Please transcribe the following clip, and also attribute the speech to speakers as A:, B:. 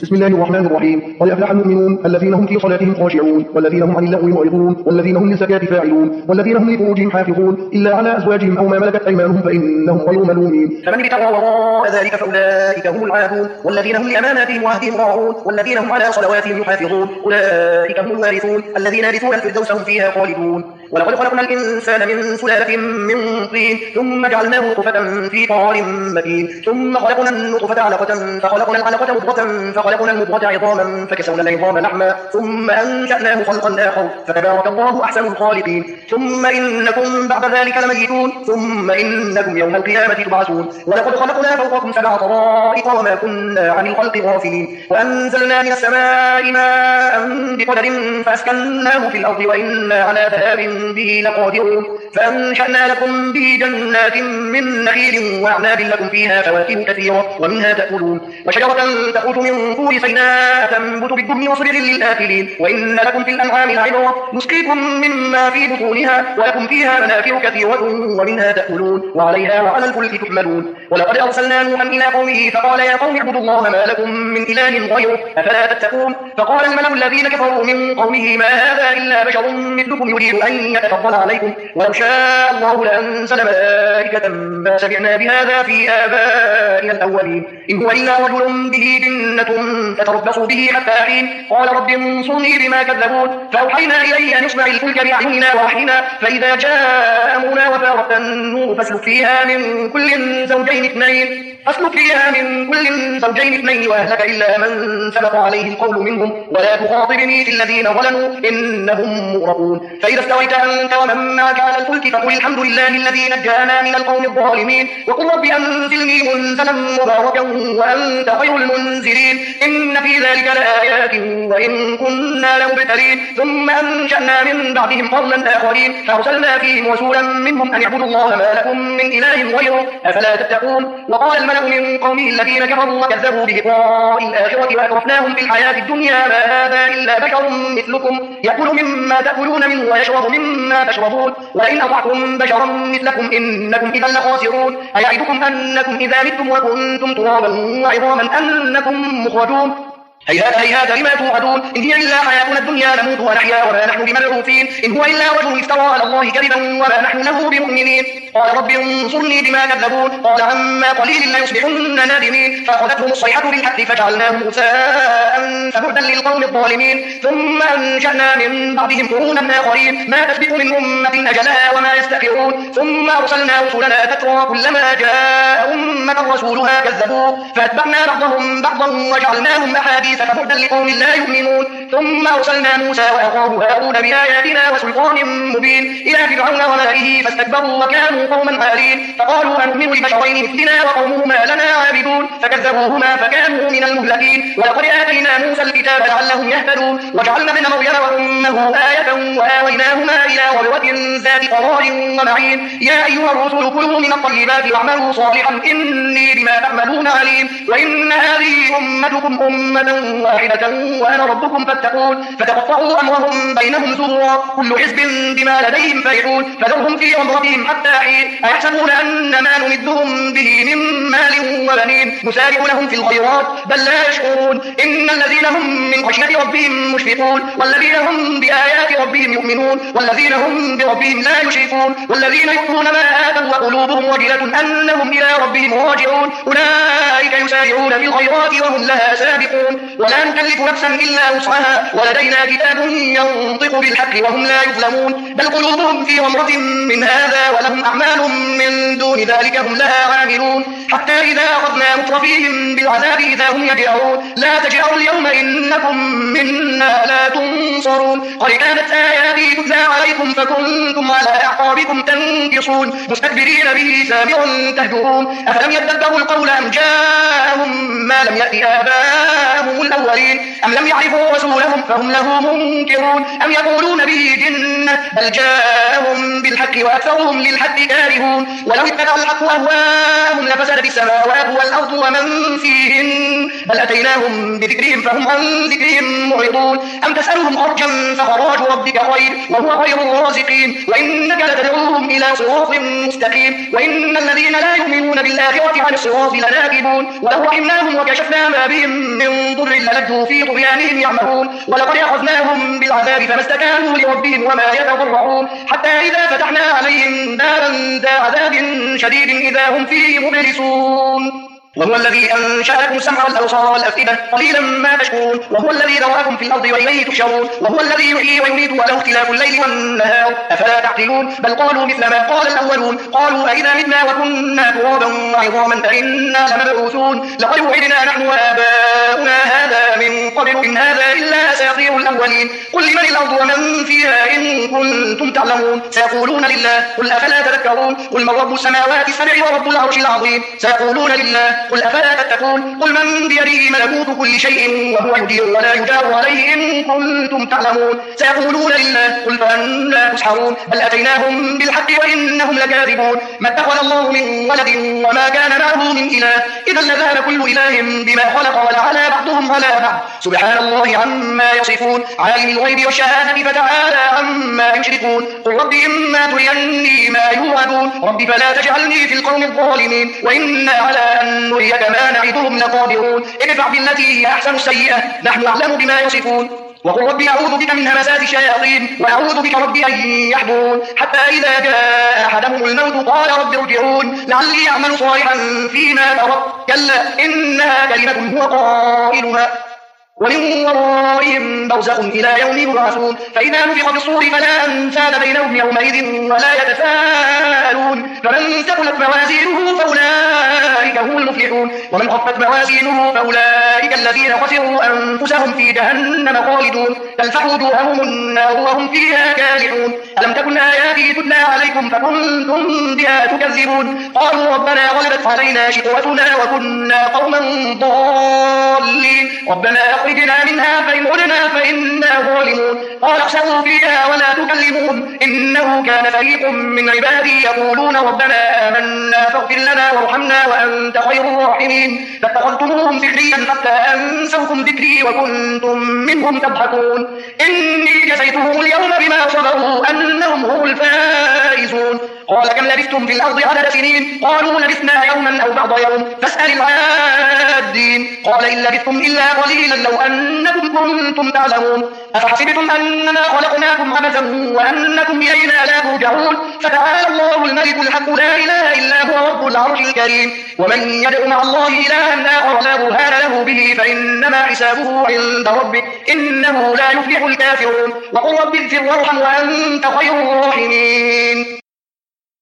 A: بسم الله الرحمن الرحيم. قد أفلح المؤمنون الذين هم في صلاتهم خاشعون والذين هم عن اللغو معرضون والذين هم للزكاة فاعلون والذين هم لفروجهم حافظون إلا على أزواجهم أو ما ملكت أيمانهم فإنهم غير ملومين.
B: فمن ابتغى وراء ذلك فأولئك هم العادون والذين هم لأماناتهم وعهدهم راعون والذين هم على صلواتهم يحافظون أولئك هم الوارثون الذين يرثون الفردوس هم فيها خالدون. ولقد خلقنا الإنسان من سلالة من طين ثم جعلناه نطفة في قرار مكين ثم خلقنا النطفة علقة فخلقنا العلقة مضغة فخلقنا المضغة عظاما فكسونا العظام لحما ثم أنشأناه خلقا آخر فتبارك الله أحسن الخالقين. ثم إنكم بعد ذلك لميتون ثم إنكم يوم القيامة تبعثون. ولقد خلقنا فوقكم 7 طرائق وما كنا عن الخلق غافلين وأنزلنا من السماء ماء بقدر فأسكناه في الأرض وإنا على ذهاب به لقادرون. فأنشأنا لكم به جنات من نخيل وأعناب لكم فيها فواكه كثيرة ومنها تأكلون وشجرة تخرج من طور سيناء تنبت بالدهن وصبغ للآكلين وإن لكم في الأنعام لعبرة نسقيكم مما في بطونها ولكم فيها منافع كثيرة ومنها تأكلون وعليها وعلى الفلك تحملون. ولقد أرسلنا نوحا إلى قومه فقال يا قوم اعبدوا الله ما لكم من إله غيره أفلا تتقون. فقال الملأ الذين كفروا من قومه ما هذا إلا بشر مثلكم يريد أن يتفضل عليكم ولو شاء الله لأنزل ملائكة ما سمعنا بهذا في آبائنا الأولين إن هو إلا رجل به جنة فتربصوا به حتى حين. قال رب انصرني بما كذبون. فأوحينا إليه أن اصنع الفلك بأعيننا ووحينا فإذا جاء أمرنا وفارت النور فاسلك فيها من كل زوجين اثنين وأهلك إلا من سبق عليه القول منهم ولا تخاطبني في الذين ظلموا إنهم مغرقون. فإذا استويت أنت ومن معك على الفلك فقل الحمد لله الذي نجانا من القوم الظالمين وقل رب أنزلني منزلا مباركا وأنت خير المنزلين إن في ذلك لآيات وإن كنا لمبتلين. ثم أنشأنا من بعدهم قرنا آخرين فأرسلنا فيهم رسولا منهم أن اعبدوا الله ما لكم من إله غيره أفلا تتقون. وقال الملأ من قومه الذين كفروا وكذبوا بلقاء الآخرة وأترفناهم في الحياة الدنيا ما هذا إلا بشر مثلكم يأكل مما تأكلون منه ويشرب مما تشربون وإن أطعتم بشرا مثلكم إنكم إذا لخاسرون. أيعدكم أنكم إذا متم وكنتم ترابا وعظاما أنكم مخرجون. هيهات هيهات لما توعدون إن هي إلا حياتنا الدنيا نموت ونحيا وما نحن بمبعوثين إن هو إلا رجل افترى على الله كذبا وما نحن له بمؤمنين. قال رب انصرني بما كذبون. قال عما قليل ليصبحن نادمين فأخذتهم الصيحة بالحق فجعلناهم غثاء فبعدا للقوم الظالمين. ثم أنشأنا من بعدهم قرونا آخرين ما تسبق من أمة أجلها وما يستأخرون. ثم أرسلنا رسلنا تترى كلما جاء أمة رسولها كذبوه فأتبعنا بعضهم بعضا وجعلناهم أحاديث فبعدا لقوم لا يؤمنون. ثم أرسلنا موسى وأخاه هارون بآياتنا وسلطان مبين إلى فرعون وملئه فاستكبروا وكانوا قوما عالين فقالوا أنؤمن لبشرين مثلنا وقومهما لنا عابدون فكذبوهما فكانوا من المهلكين. ولقد آتينا موسى الكتاب لعلهم يهتدون وجعلنا ابن مريم وأمه آية وآويناهما إلى ربوة ذات قرار ومعين. يا أيها الرسل كلوا من الطيبات واعملوا صالحا إني بما تعملون عليم. وإن هذه أمتكم أمة واحدة وأنا ربكم فاتقون. فتقطعوا أمرهم بينهم زبرا كل حزب بما لديهم فرحون فذرهم في غمرتهم حتى حين. أيحسبون أن ما نمدهم به من مال وبنين نسارع لهم في الخيرات بل لا يشعرون. إن الذين هم من خشية ربهم مشفقون والذين هم بآيات ربهم يؤمنون والذين هم بربهم لا يشركون والذين يؤتون ما آتوا وقلوبهم وجلة أنهم إلى ربهم راجعون أولئك يسارعون في الخيرات وهم لها سابقون. ولا نكلف نفسا إلا وسعها ولدينا كتاب ينطق بالحق وهم لا يظلمون بل قلوبهم في غمرة من هذا ولهم أعمال من دون ذلك هم لها عاملون. حتى إذا أخذنا مترفيهم بالعذاب إذا هم يجأرون لا تجأروا اليوم إنكم منا لا تنصرون. قد كانت آياتي تتلى عليكم فكنتم على أعقابكم تنكصون مستكبرين به سامعا تهجرون. أفلم يدبروا القول أم جاءهم ما لم يأت آباءهم الأولين أم لم يعرفوا رسولهم فهم له منكرون أم يقولون به جنة بل جاءهم بالحق وأكثرهم للحق كارهون. ولو اتبع الحق أهواءهم لفسدت السماوات والأرض ومن فيهن بل أتيناهم بذكرهم فهم عن ذكرهم معرضون. أم تسألهم خرجا فخراج ربك خير وهو خير الرازقين وإنك لتدعوهم إلى صراط مستقيم. وإن الذين لا يؤمنون بالآخرة عن الصراط لناكبون ولو رحمناهم وكشفنا ما بهم من ضر للجوا في طغيانهم يعمهون ولقد أخذناهم بالعذاب فما استكانوا لربهم وما يتضرعون حتى إذا فتحنا عليهم بابا ذا عذاب شديد إذا هم فيه مبلسون وهو الذي أنشأ لكم السمع والأبصار والأفئدة قليلا ما تشكرون وهو الذي ذرأكم في الأرض وإليه تحشرون وهو الذي يحيي ويميت وله اختلاف الليل والنهار أفلا تعقلون بل قالوا مثل ما قال الأولون قالوا أئذا متنا وكنا ترابا وعظاما فإنا لمبعوثون لقد وعدنا نحن وآباؤنا هذا من قبل إن هذا إلا أساطير الأولين قل لمن الأرض ومن فيها إن كنتم تعلمون سيقولون لله قل أفلا تذكرون قل من رب السماوات السبع ورب العرش العظيم سيقولون لله قل أفلا تتقون قل من بيده ملكوت كل شيء وهو يجير ولا يجار عليه إن كنتم تعلمون سيقولون لله قل فأنا تسحرون بل أتيناهم بالحق وإنهم لكاذبون ما اتخذ الله من ولد وما كان معه من إله إذا لذهب كل إله بما خلق ولعلى بعضهم على بعض سبحان الله عما يصفون عالم الغيب والشهادة فتعالى عما يشركون قل رب إما تريني ما يوعدون رب فلا تجعلني في القوم الظالمين وإنا على أن نريك ما نعدهم لقادرون ادفع بالتي هي أحسن السيئة نحن أعلم بما يصفون وقل رب أعوذ بك من همسات الشياطين وأعوذ بك رب أن يحضرون حتى إذا جاء أحدهم الموت قال رب ارجعون لعلي أعمل صالحا فيما ترك كلا إنها كلمة هو قائلها ومن ورائهم برزخ إلى يوم يبعثون فإذا نفخ في الصور فلا أنساب بينهم يومئذ ولا يتساءلون فمن ثقلت موازينه فأولئك هم المفلحون ومن خفت موازينه فأولئك الذين خسروا أنفسهم في جهنم خالدون تلفح وجوههم النار وهم فيها كالحون ألم تكن آياتي تتلى عليكم فكنتم بها تكذبون قالوا ربنا غلبت علينا شقوتنا وكنا قوما ضالين ربنا أخرجنا منها فإن عدنا فإنا ظالمون قال اخسئوا فيها ولا تكلمون إنه كان فريق من عبادي يقولون ربنا آمنا فاغفر لنا وارحمنا وأنت خير الراحمين فاتخذتموهم سخريا حتى أنسوكم ذكري وكنتم منهم تضحكون إني جزيتهم اليوم بما صبروا أنهم هم الفائزون قال كم لبثتم في الأرض عدد سنين قالوا لبثنا يوما أو بعض يوم فاسأل العادين قال إن لبثتم إلا قليلا لو أنكم كنتم تعلمون أفحسبتم أننا خلقناكم عبثا وأنكم إلينا لا ترجعون فتعالى الله الملك الحق لا إله إلا هو رب العرش الكريم ومن يدع مع الله إلها آخر لا برهان له به فإنما حسابه عند ربه إنه لا يفلح الكافرون وقل رب اغفر وارحم وأنت خير الراحمين